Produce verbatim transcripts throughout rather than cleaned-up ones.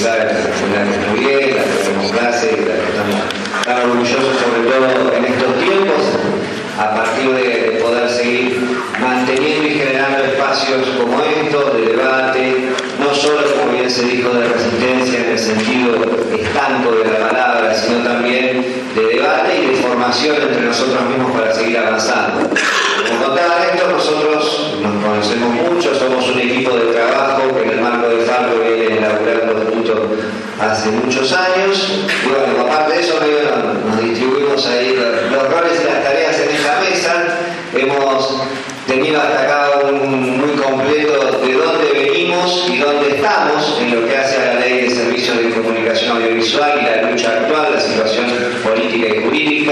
facultad en la que estudié, la que tenemos clase, la que estamos tan orgullosos, sobre todo en estos tiempos, a partir de poder seguir manteniendo y generando espacios como estos de debate, no solo, como bien se dijo, de resistencia en el sentido estanco de la palabra, sino también de debate y de formación entre nosotros mismos para seguir avanzando. Como contaba Néstor, nosotros nos conocemos mucho, somos un equipo de trabajo que en el marco de Falco viene elaborando juntos hace muchos años. Y bueno, aparte de eso, nos, nos distribuimos ahí los, los roles y las tareas en esta mesa. Hemos tenido hasta acá un muy completo de dónde venimos y dónde estamos en lo que hace a la Ley de Servicios de Comunicación Audiovisual y la lucha actual, la situación política y jurídica.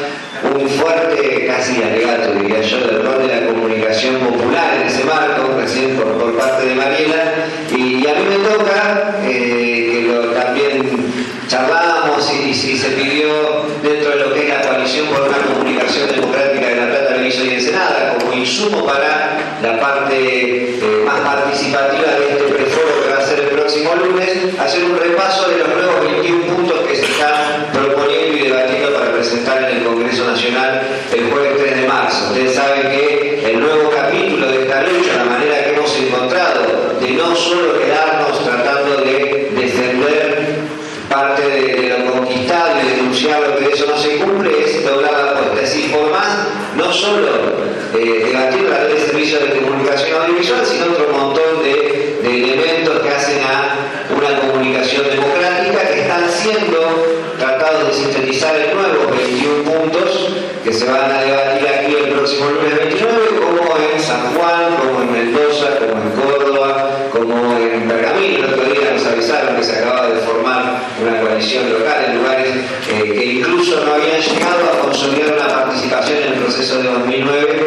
Un fuerte, casi alegato, diría yo, del rol de la comunicación popular en ese marco, recién por, por parte de Mariela. Y, y a mí me toca, eh, que lo, también charlamos y, y se pidió dentro de lo que es la coalición por una comunicación democrática de La Plata, Berizo y Ensenada, como insumo para la parte eh, más participativa de este preforo que va a ser el próximo lunes, hacer un repaso de los nuevos veintiún puntos que se están proponiendo y debatiendo para presentar en el Congreso Nacional el jueves tres de marzo. Ustedes saben que el nuevo capítulo de esta lucha, la manera que hemos encontrado de no solo quedarnos tratando de defender parte de, de lo conquistado y denunciar lo que de eso no se cumple, es doblar la apuesta. Es decir, por más, no solo eh, debatir la ley de servicios de comunicación audiovisual, sino otro montón de, de elementos que hacen a una comunicación democrática que están siendo tratados de sintetizar en nuevos veintiún puntos que se van a debatir aquí el próximo lunes veintinueve, como en San Juan, como en Mendoza, como en Córdoba, como en Pergamino. El otro día nos avisaron que se acaba de formar una coalición local en lugares eh, que incluso no habían llegado a consolidar una participación en el proceso de dos mil nueve,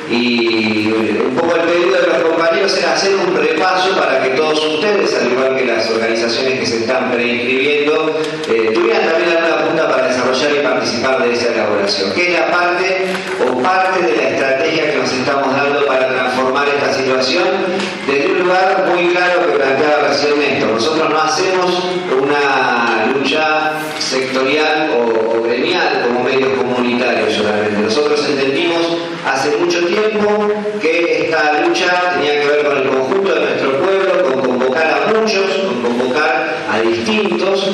y un poco el pedido de los compañeros era hacer un repaso para que todos ustedes, al igual que las organizaciones que se están preinscribiendo, eh, tuvieran también alguna punta para desarrollar y participar de esa elaboración, que es la parte o parte de la estrategia que nos estamos dando para transformar esta situación desde un lugar muy claro que planteaba recién Néstor. Nosotros no hacemos una lucha sectorial o, o gremial como medios comunitarios solamente. Nosotros entendimos hace mucho tiempo que esta lucha tenía que ver con el conjunto de nuestro pueblo, con convocar a muchos, con convocar a distintos,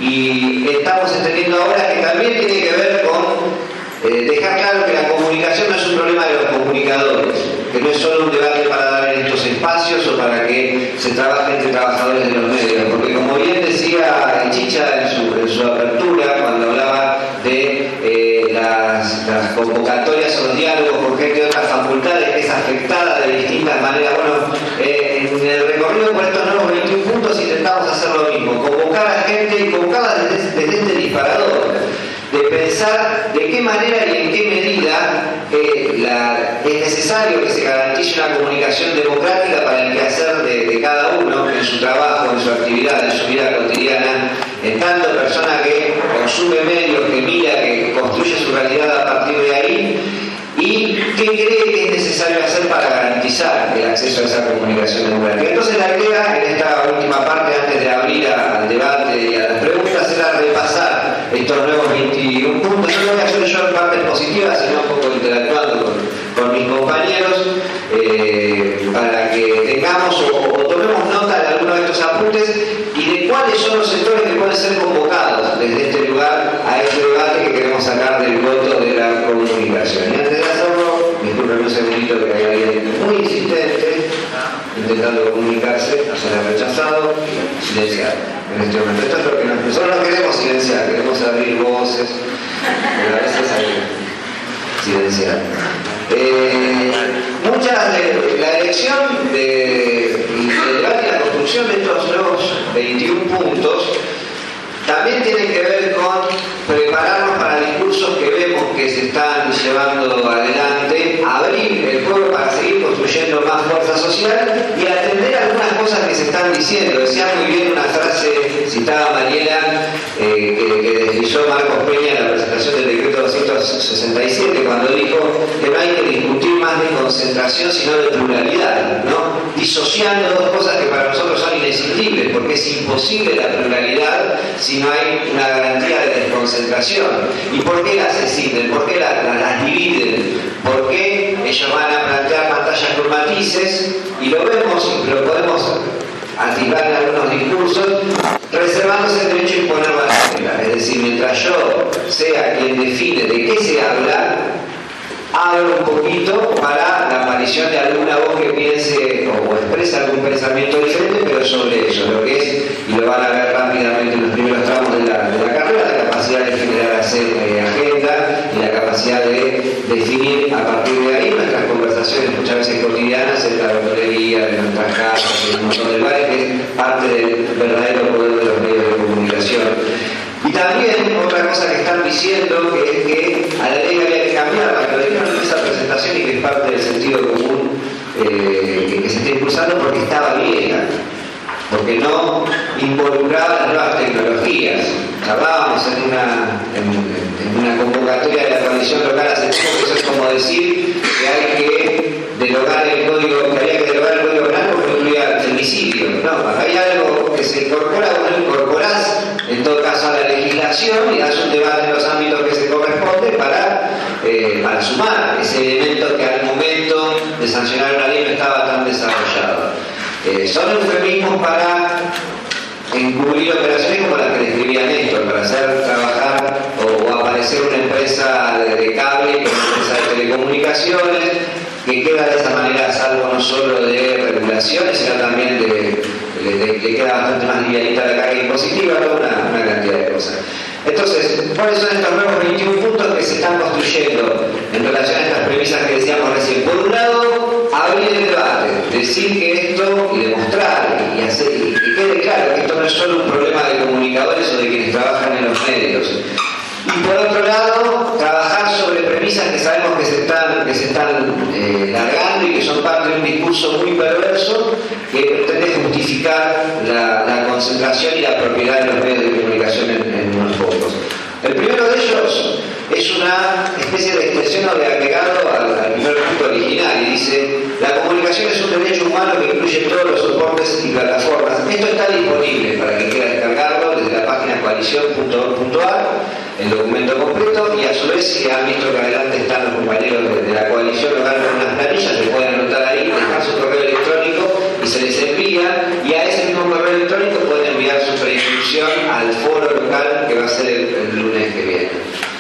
y estamos entendiendo ahora que también tiene que ver con eh, dejar claro que la comunicación no es un problema de los comunicadores, que no es solo un debate para dar en estos espacios o para que se trabaje entre trabajadores de los medios, porque como bien decía Chicha en su, en su apertura, cuando hablaba de eh, las, las convocatorias o los diálogos con gente de otras facultades que es afectada de distintas maneras, bueno, eh, en el recorrido por estos nuevos veintiún puntos intentamos hacer lo mismo, convocar a gente y convocarla desde, desde este disparador, de pensar de qué manera y en qué medida eh, la, es necesario que se garantice una comunicación democrática para el quehacer de, de cada uno en su trabajo, en su actividad, en su vida cotidiana, en tanto persona que consume medios, que mira, que construye su realidad a partir de ahí, y qué cree que es necesario hacer para garantizar el acceso a esa comunicación democrática. Entonces la idea en esta última parte, antes de abrir a, al debate y a las preguntas, era repasar estos nuevos veintiún puntos. No lo voy a hacer yo en partes positivas, sino un poco interactuando con, con mis compañeros, eh, para que tengamos o, o tomemos nota de algunos de estos apuntes y de cuáles son los sectores que pueden ser convocados desde este lugar a este debate que queremos sacar del voto de la comunicación. Y antes de hacerlo, disculpen un segundito que hay alguien muy insistente intentando comunicarse, no se le ha rechazado, silenciar en este momento. Esto es lo que nos, nosotros no queremos silenciar, queremos abrir voces, pero a veces hay que silenciar. Eh, muchas de la elección de, de debate y la construcción de estos nuevos veintiún puntos también tiene que ver con prepararnos para discursos que vemos que se están llevando adelante, abrir el juego para seguir construyendo más fuerza social y atender algunas cosas que se están diciendo. Decía muy bien una frase citada Mariela, eh, que, que deslizó Marcos Peña en la presentación del decreto doscientos sesenta y siete, cuando dijo que no hay que discutir más de concentración sino de pluralidad, ¿no? Disociando dos cosas que para nosotros son inescindibles, porque es imposible la pluralidad si no hay una garantía de desconcentración. ¿Y por qué las escinden? ¿Por qué las, las, las dividen? ¿Por qué ellos van a plantear pantallas con matices? Y lo vemos, lo podemos activar en algunos discursos, reservándose el derecho a imponer la regla. Es decir, mientras yo sea quien define de qué se habla, hablo un poquito para la aparición de alguna voz que piense o expresa algún pensamiento diferente, pero sobre eso, lo que es, y lo van a ver rápidamente en los primeros tramos de la, de la carrera, la capacidad de generar hacer, eh, agenda y la capacidad de definir a partir de ahí nuestras conversaciones muchas veces cotidianas en la verdulería, de nuestras casas, en un montón de lugares, que es parte del verdadero poder de los medios de comunicación. Y también otra cosa que están diciendo, que es que a la ley había que cambiarla, que lo dijeron en esa presentación y que es parte del sentido común eh, que, que se está impulsando, porque estaba vieja, porque no involucraba las nuevas tecnologías. Hablábamos en una, en, en una convocatoria de la coalición local hace tiempo, que eso es como decir que hay que derogar el código, que había que derogar el código penal porque incluía femicidio. No, hay algo que se incorpora o no incorporás, en todo caso, a la legislación, y hace un debate en los ámbitos que se corresponde para, eh, para sumar ese elemento que al momento de sancionar una ley no estaba tan desarrollado. Eh, son eufemismos para encubrir operaciones como las que describía Néstor, para hacer trabajar o, o aparecer una empresa de, de cable, que es una empresa de telecomunicaciones, que queda de esa manera a salvo no solo de regulaciones, sino también de que queda bastante más livianita la carga impositiva, toda una, una cantidad de cosas. Entonces, ¿cuáles son estos nuevos veintiún puntos que se están construyendo en relación a estas premisas que decíamos recién? Por un lado, abrir el debate, decir que esto, y demostrar, y, hacer, y que quede claro que esto no es solo un problema de comunicadores o de quienes trabajan en los medios. Y por otro lado, trabajar sobre premisas que sabemos que se están, que se están eh, largando y que son parte de un discurso muy perverso que pretende justificar la, la concentración y la propiedad de los medios de comunicación en, en unos pocos. El primero de ellos es una especie de extensión o de agregado al, al primer punto original, y dice: la comunicación es un derecho humano que incluye todos los soportes y plataformas. Esto está disponible para quien quiera descargarlo desde la página coalición punto org punto a r, el documento completo, y a su vez, si han visto que adelante están los compañeros de, de la coalición local con unas planillas, se pueden anotar ahí, dejar su correo electrónico y se les envía, y a ese mismo correo electrónico pueden enviar su preinscripción al foro local que va a ser el, el lunes que viene.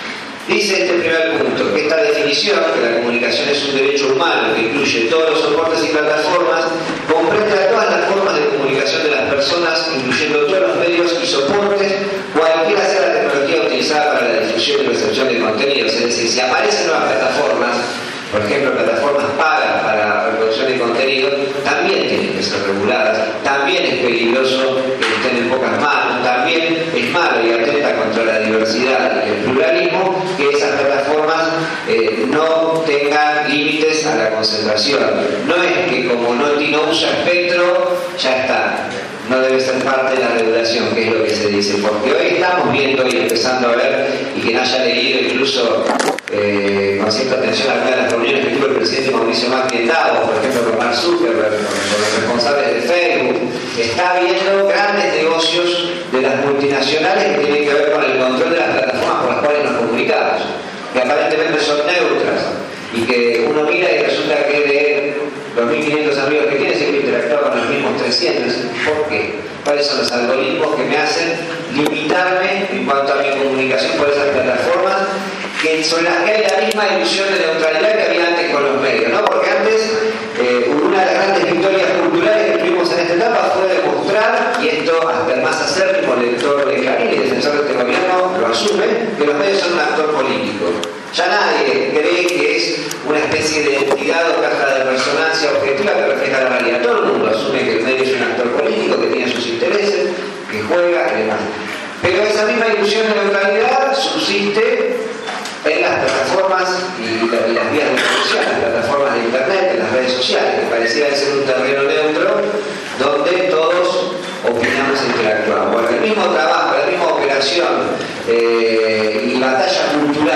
Dice este primer punto que esta definición, que la comunicación es un derecho humano que incluye todos los soportes y plataformas, comprende a todas las formas de comunicación de las personas, incluyendo todos los medios y soportes, cualquiera sea la tecnología utilizada para la difusión y recepción de contenidos. Es decir, si aparecen nuevas plataformas, por ejemplo, plataformas pagas para la reproducción de contenido, también tienen que ser reguladas, también es peligroso que estén en pocas manos, también es malo y atenta contra la diversidad y el pluralismo que esas plataformas eh, no tengan límites a la concentración. No es que como no, no usa espectro, ya está. No debe ser parte de la regulación, que es lo que se dice, porque hoy estamos viendo y empezando a ver, y quien haya leído incluso eh, con cierta atención alguna de las reuniones que tuvo el presidente Mauricio Macri en Davos, por ejemplo con Mark Zuckerberg, con, con los responsables de Facebook, está viendo grandes negocios de las multinacionales que tienen que ver con el control de las plataformas por las cuales nos comunicamos, que aparentemente son neutras, y que uno mira y resulta que de los mil quinientos amigos que tiene siempre interactúa con los mismos trescientos. ¿Por qué? ¿Cuáles son los algoritmos que me hacen limitarme en cuanto a mi comunicación por esas plataformas, que sobre las que hay la misma ilusión de neutralidad que había antes con los medios, ¿no? Porque antes eh, una de las grandes victorias culturales que tuvimos en esta etapa fue demostrar, y esto hasta el más acérrimo lector de Clarín y defensor de este gobierno lo asume, que los medios son un actor político. Ya nadie cree que es una especie de entidad o caja de resonancia objetiva que refleja la realidad. Todo el mundo asume que el medio es un actor político, que tiene sus intereses, que juega y demás. Pero esa misma ilusión de neutralidad subsiste en las plataformas y, la, y las vías de difusión, las plataformas de internet, en las redes sociales, que pareciera ser un terreno neutro donde todos opinamos e interactuamos. Bueno, el mismo trabajo, la misma operación eh, y batalla cultural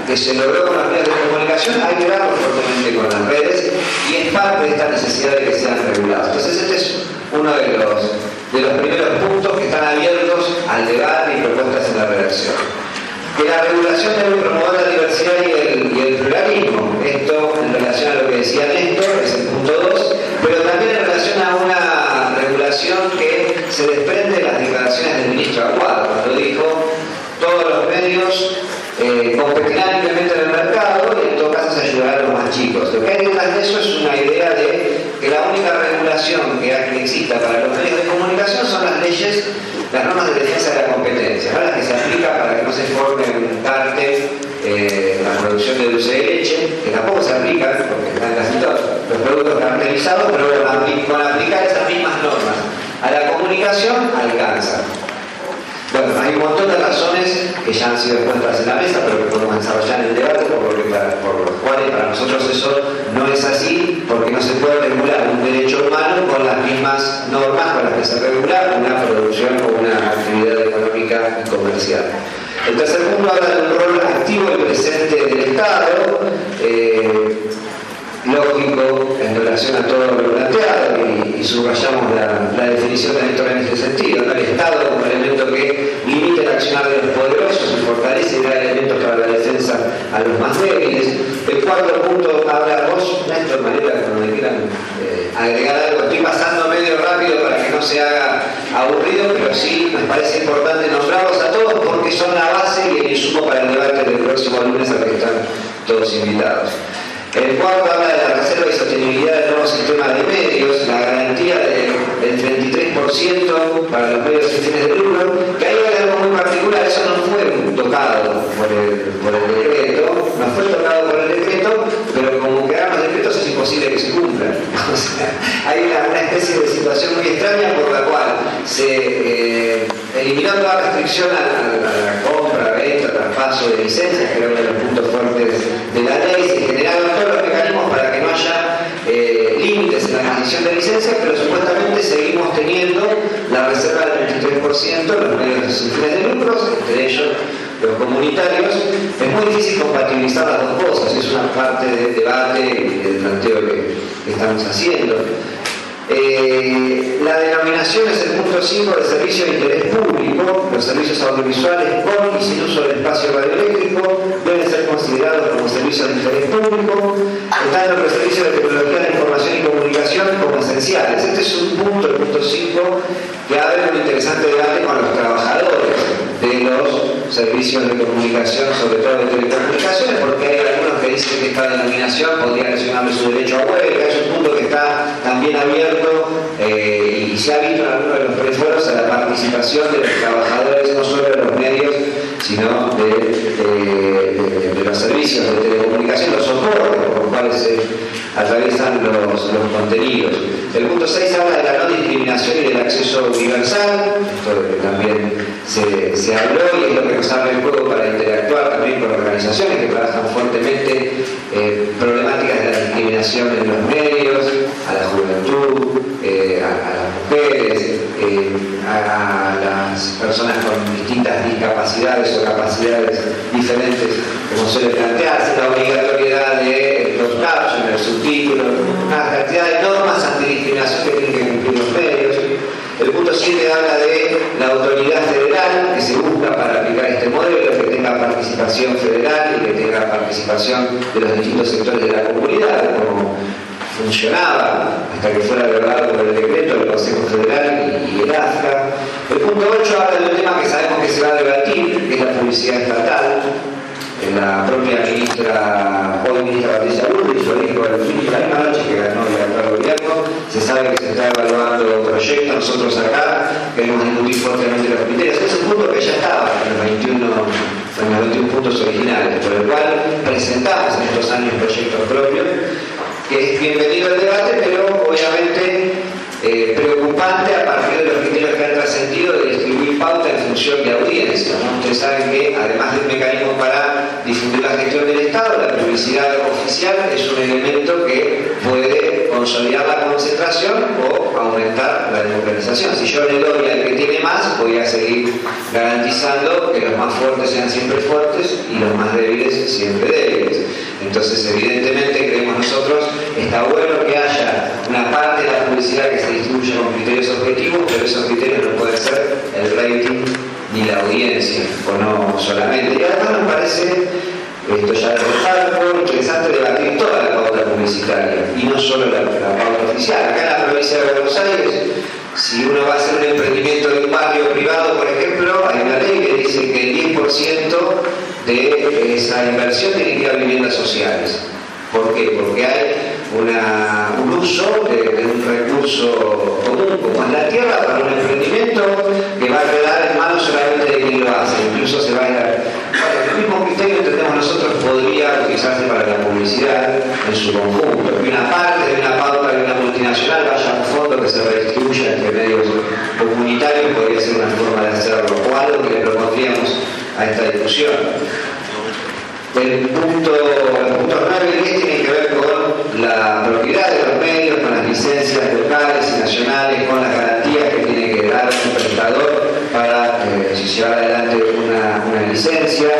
que se logró con los medios de comunicación hay que verlo fuertemente con las redes y es parte de esta necesidad de que sean regulados. Entonces este es uno de los, de los primeros puntos que están abiertos al debate y propuestas en la redacción. Que la regulación debe promover la diversidad y el, y el pluralismo. Esto en relación a lo que decía Néstor, es el punto dos, pero también en relación a una regulación que se desprende de las declaraciones del ministro Aguado, cuando dijo todos los medios eh, competirán libremente en el mercado y en todo caso se ayudará a los más chicos. Lo que hay detrás de eso es una idea de que la única regulación que, que exista para los medios de comunicación son las leyes, las normas de defensa de la competencia, ¿no? Las que se aplican para que no se forme un cártel eh, en la producción de dulce de leche, que tampoco se aplican porque están casi todos los productos cartelizados, pero bueno, con aplicar esas mismas normas a la comunicación alcanza. Bueno, hay un montón de razones que ya han sido expuestas en la mesa, pero que podemos desarrollar en el debate, por lo, que para, por lo cual para nosotros eso no es así, porque no se puede regular un derecho humano con las mismas normas con las que se regula una producción o una actividad económica y comercial. El tercer punto habla de un rol activo y presente del Estado, eh, lógico en relación a todo lo planteado, y, y subrayamos la, la definición de Néstor en este sentido, ¿no? El Estado como elemento que limita el accionar de los poderosos y fortalece y da elementos para la defensa a los más débiles. El cuarto punto habla vos, Néstor, manera cuando me quieran eh, agregar algo. Estoy pasando medio rápido para que no se haga aburrido, pero sí me parece importante nombrarlos a todos porque son la base y el insumo para el debate del próximo lunes al que están todos invitados. El cuarto habla de la reserva y sostenibilidad del nuevo sistema de medios, la garantía de, del treinta y tres por ciento para los medios sin fines de lucro, que hay algo muy particular, eso no fue tocado por el, por el decreto, no fue tocado por el decreto, pero como quedaron los decretos es imposible que se cumplan. O sea, hay una, una especie de situación muy extraña por la cual se eh, eliminó toda restricción a, a, a la compra, venta, traspaso de licencias, que era uno de los puntos fuertes de la ley, se generaron todos los mecanismos para que no haya eh, límites en la adquisición de licencias, pero supuestamente seguimos teniendo la reserva del treinta y tres por ciento en los medios sin fines de lucros, entre ellos los comunitarios. Es muy difícil compatibilizar las dos cosas, es una parte del debate y del planteo que, que estamos haciendo. Eh, la denominación es el punto cinco de servicio de interés público. Los servicios audiovisuales con y sin uso del espacio radioeléctrico deben ser considerados como servicios de interés público, estando los servicios de tecnología de la información y comunicación como esenciales. Este es un punto, el punto cinco, que abre un interesante debate con los trabajadores de los servicios de comunicación, sobre todo de telecomunicaciones, porque hay algunos que dicen que esta denominación podría lesionarle su derecho a huelga. Es un punto que está también abierto eh, y se ha visto en algunos de los preforos a la participación de los trabajadores, no solo de los medios, sino de, de, de, de los servicios de telecomunicación, los soportes por los cuales se atraviesan los, los contenidos. El punto seis habla de la no discriminación y del acceso universal, esto que también se, se habló y es lo que nos abre el juego para interactuar también con organizaciones que trabajan fuertemente eh, problemáticas de la discriminación en los medios, a la juventud, eh, a, a las mujeres, eh, a, a las personas con distintas discapacidades o capacidades diferentes, como suele plantearse, la obligatoriedad de los captions, los subtítulos, una cantidad de normas antidiscriminación que tienen que cumplir los medios. El punto siete habla de la autoridad federal que se busca para aplicar este modelo, que tenga participación federal y que tenga participación de los distintos sectores de la comunidad, como funcionaba hasta que fuera derogado por el decreto del Consejo Federal y, y el A F C A. El punto ocho habla de un tema que sabemos que se va a debatir, que es la publicidad estatal. La propia ministra, hoy ministra Patricia Bullrich, lo dijo la misma noche que ganó el actual gobierno, se sabe que se está evaluando proyectos, nosotros acá queremos discutir fuertemente los criterios. Es un punto que ya estaba en los veintiuno, en los veintiuno puntos originales, por el cual presentamos en estos años proyectos propios, que es bienvenido el debate, pero obviamente eh, preocupante a partir de los criterios que han trascendido de distribuir pauta en función de audiencia, ¿no? Ustedes saben que además del mecanismo para difundir la gestión del Estado, la publicidad oficial es un elemento que puede consolidar la concentración o aumentar la democratización. Si yo le doy al que tiene más, voy a seguir garantizando que los más fuertes sean siempre fuertes y los más débiles siempre débiles. Entonces, evidentemente, creemos nosotros, está bueno que haya una parte de la publicidad que se distribuya con criterios objetivos, pero esos criterios no pueden ser el rating ni la audiencia, o no solamente. Y además nos parece, esto ya es algo interesante, debatir toda la pauta publicitaria y no solo la, la pauta oficial. Acá en la provincia de Buenos Aires, si uno va a hacer un emprendimiento de un barrio privado, por ejemplo, hay una ley que dice que el diez por ciento de esa inversión tiene que ir a viviendas sociales. ¿Por qué? Porque hay una, un uso de, de un recurso común como es la tierra para un emprendimiento que va a quedar en manos solamente de quien lo hace. Incluso se va a ir a... Bueno, el mismo criterio, entendemos nosotros, podría utilizarse para la publicidad en su conjunto. Que una parte de una pauta de una multinacional vaya a un fondo que se redistribuya entre medios comunitarios, podría ser una forma de hacerlo, o algo que le propondríamos a esta discusión. El punto, los puntos nueve y diez tienen que ver con la propiedad de los medios, con las licencias locales y nacionales, con las garantías que tiene que dar un prestador para eh, llevar adelante una, una licencia.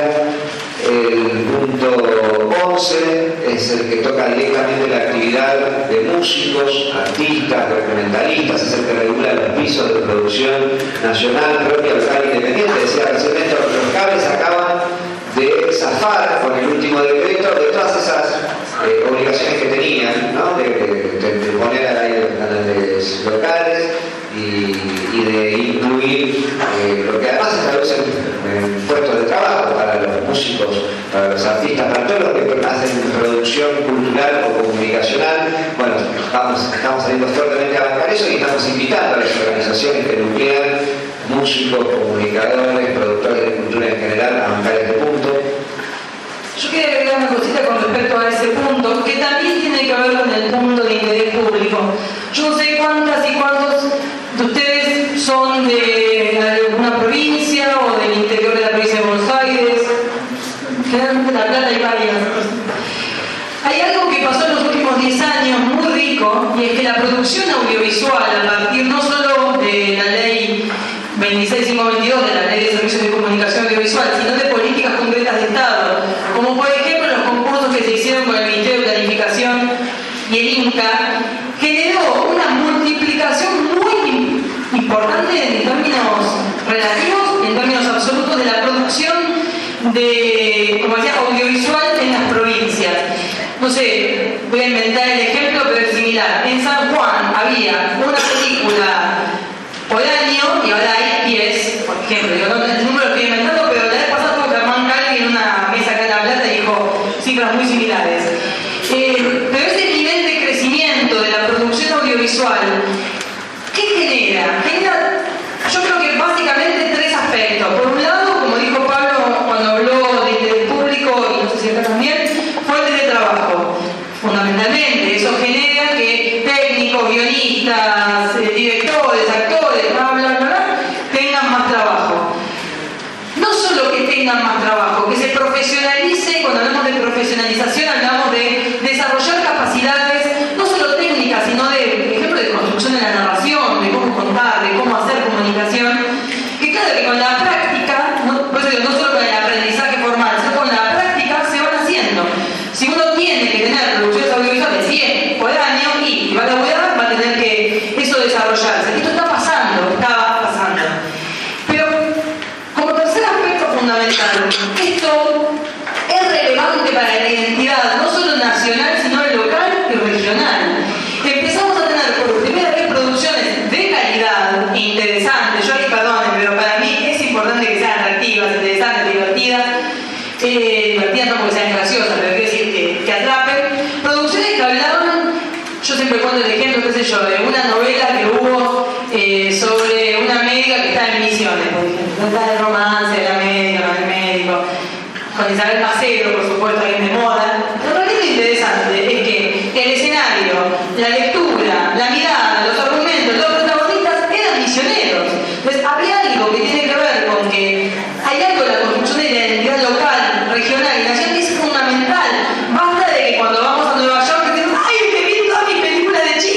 El punto once es el que toca directamente la actividad de músicos, artistas, documentalistas, es el que regula los pisos de producción nacional, propia, local, independiente. Decía recientemente, los cables acaban de zafar con el último decreto de todas esas eh, obligaciones que tenían, ¿no? de, de, de, de poner a las canales locales y, y de incluir eh, lo que además establecen eh, puestos de trabajo para los músicos, para los artistas, para todos los que hacen producción cultural o comunicacional. Bueno, estamos, estamos saliendo fuertemente a bancar eso y estamos invitando a las organizaciones que nuclean músicos, comunicadores, productores de cultura en general a bancar este punto. Yo quería agregar una cosita con respecto a ese punto, que también tiene que ver con el punto de interés público. Yo no sé cuántas y cuántos de ustedes son de alguna provincia o del interior de la provincia de Buenos Aires. Generalmente La Plata hay varias. Hay algo que pasó en los últimos diez años muy rico, y es que la producción audiovisual, a partir no solo de la ley veintiséis mil quinientos veintidós de la Ley de Servicios de Comunicación Audiovisual, sino de políticas concretas de Estado, como por ejemplo los concursos que se hicieron con el Ministerio de Planificación y el INCA, generó una multiplicación muy importante en términos relativos, en términos absolutos, de la producción de, como decía, audiovisual en las provincias. No sé, voy a inventar el ejemplo, pero es similar. En San Juan había una película por año y ahora hay diez, por ejemplo. Yo no, el número lo estoy inventando, pero la vez pasada tuvo Germán Calvi en una mesa acá en La Plata y dijo cifras muy similares. Eh, pero ese nivel de crecimiento de la producción audiovisual, ¿qué genera? Genera, yo creo que básicamente tres aspectos. Por un lado, como dijo Pablo cuando habló de interés público, y no sé si acá también, fuentes de trabajo. Fundamentalmente, eso genera que técnicos, guionistas, eh, directores, actores, bla, bla, bla, bla, tengan más trabajo. No solo que tengan más trabajo, que se profesionalice. Cuando hablamos de profesionalización, hablamos de desarrollar capacidades, no solo técnicas, sino de, por ejemplo, de construcción de la narración, de cómo contar, de cómo hacer comunicación. Que claro que con la práctica, no, por eso digo, no solo con el aprendizaje formal, sino con la práctica se van haciendo. Si uno tiene que tener producciones audiovisuales diez por año y va a laburar, va a tener que eso desarrollarse. Esto está pasando, estaba pasando. Pero como tercer aspecto fundamental, esto es relevante para la identidad, no solo nacional, sino local y regional. Empezamos a tener por primera vez producciones de calidad e interesantes. Yo ahí, perdonen, pero para mí es importante que sean atractivas, interesantes, divertidas. Eh, divertidas no porque sean graciosas, pero quiero decir que, que atrapen. Producciones que hablaban, yo siempre pongo el ejemplo, qué sé yo, de una novela que hubo eh, sobre una médica que está en Misiones, por ejemplo. Trata de romance, de la médica, con el médico, con Isabel Macedo, por supuesto, ahí de moda. Pero lo que es interesante es que el escenario, la lectura, la mirada, los argumentos, los protagonistas eran misioneros. Entonces, había algo que tiene que ver con que hay algo de la construcción de la identidad local, regional y nacional que es fundamental. Basta de que cuando vamos a Nueva York decimos, ¡ay, que vi todas mis películas de Chile!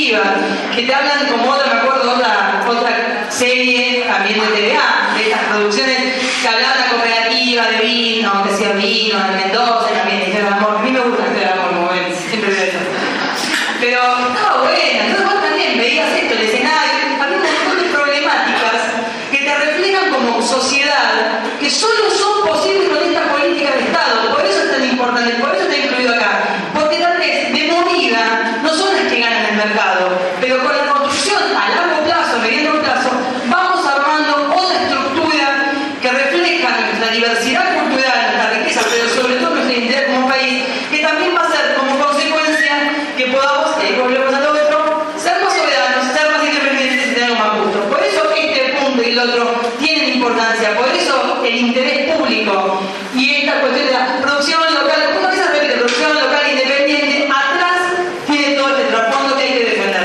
cooperativas, que te hablan como otra, me acuerdo, otra, otra serie también de T V A, de estas producciones que hablaban de la cooperativa, de vino, que hacía vino, de Mendoza, también de historia de amor. A mí me gusta la historia de amor, como ven, siempre veo eso. Pero estaba buena, entonces vos también veías esto, el escenario, había un montón de problemáticas que te reflejan como sociedad, que solo son posibles con esta política de Estado. Por eso es tan importante, por eso está incluido acá. Porque tal vez de movida no son las que ganan el mercado, pero con la construcción a largo plazo, a mediano plazo, vamos armando otra estructura que refleja nuestra diversidad cultural, nuestra riqueza, pero sobre todo nuestro interés como país, que también va a ser como consecuencia que podamos, eh, volvemos a lo otro, ser más soberanos, ser más independientes y tener algo más justo. Por eso este punto y el otro tienen importancia, por eso el interés público y esta cuestión de la producción local, ¿cómo que se repite? Producción local independiente, atrás tiene todo este trasfondo que hay que defender.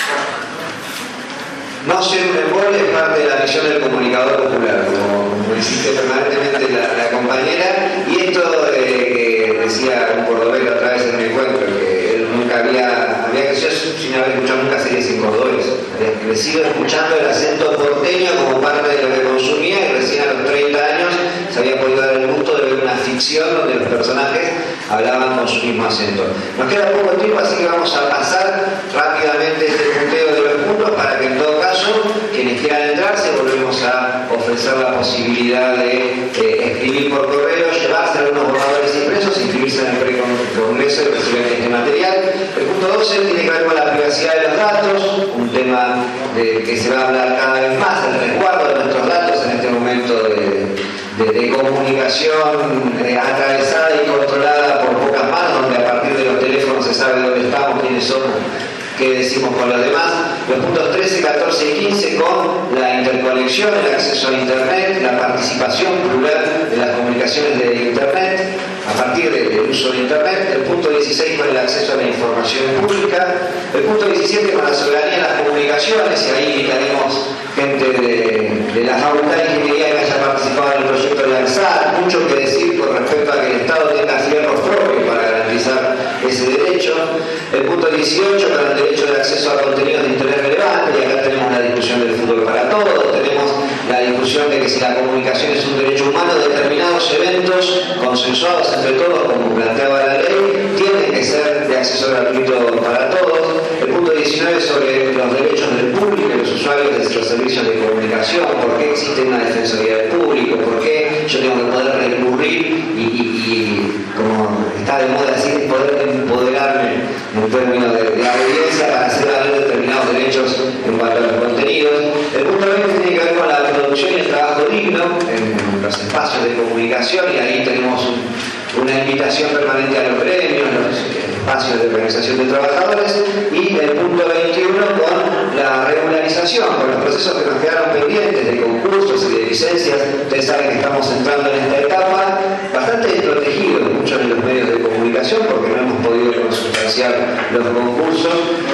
No ser un embole es parte de la misión del comunicador popular, como, como insiste permanentemente la, la compañera, y esto eh, que decía un cordobés otra vez en el encuentro, que él nunca había, había crecido sin haber escuchado nunca series en cordobés, había crecido escuchando el acento porteño como parte de lo que consumía, y recién a los treinta años se había podido dar el gusto de ver una ficción donde los personajes hablaban con su mismo acento. Nos queda poco tiempo, así que vamos a pasar rápidamente este punteo de los puntos para que en todo caso, quienes quieran entrarse, volvemos a ofrecer la posibilidad de eh, escribir por correo, llevarse algunos borradores impresos, inscribirse en el precongreso y recibir este material. El punto doce tiene que ver con la privacidad de los datos, un tema de que se va a hablar cada vez más, el resguardo de nuestros datos en este momento de, de, de comunicación eh, atravesada y controlada por pocas manos, donde a partir de los teléfonos se sabe dónde estamos, quiénes somos, qué decimos con los demás. Los puntos trece, catorce y quince con la interconexión, el acceso a Internet, la participación plural de las comunicaciones de Internet a partir del uso de Internet. El punto dieciséis con el acceso a la información pública. El punto diecisiete con la soberanía en las comunicaciones, y ahí invitaremos gente de, de la Facultad de Ingeniería que haya participado en el proyecto de ANSAT. Mucho que decir con respecto a que el Estado tenga fierros propios para garantizar ese derecho. El punto dieciocho con el derecho de acceso a contenidos de interés relevante, y acá tenemos la discusión del fútbol para todos, tenemos la discusión de que si la comunicación es un derecho humano, determinados eventos consensuados entre todos, como planteaba la ley, tienen que ser de acceso gratuito para todos. El punto diecinueve sobre los derechos del público y los usuarios de los servicios de comunicación, por qué existe una defensoría del público, por qué yo tengo que poder recurrir y, y, y como está de moda decir, poder empoderarme en términos de, de audiencia para hacer valer determinados derechos en cuanto a los contenidos. El punto veinte tiene que ver con la producción y el trabajo digno en los espacios de comunicación, y ahí tenemos un, una invitación permanente a los gremios, los espacios de organización de trabajadores, y el punto veintiuno con la regularización, con los procesos que nos quedaron pendientes de concursos y de licencias. Ustedes saben que estamos entrando en esta etapa bastante desprotegidos en muchos de los medios de comunicación porque no hemos podido consustanciar los concursos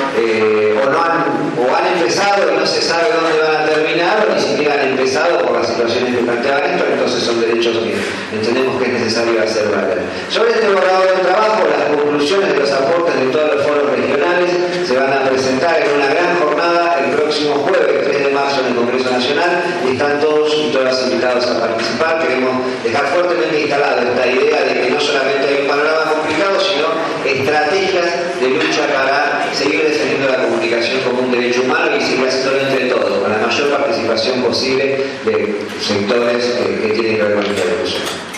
eh, o, no han, o han empezado y no se sabe dónde van a terminar, o ni siquiera han empezado por las situaciones que planteaban esto. Entonces son derechos que entendemos que es necesario hacer valer. Sobre este borrador de trabajo, las conclusiones de los aportes de todos los foros regionales se van a presentar en una gran jornada el próximo jueves tres de marzo en el Congreso Nacional, y están todos y todas invitados a participar. Queremos dejar fuertemente instalada esta idea de que no solamente hay un panorama complicado, sino estrategias de lucha para seguir defendiendo la comunicación como un derecho humano y seguir haciéndolo entre todos, con la mayor participación posible de sectores que, que tienen que ver con esta discusión.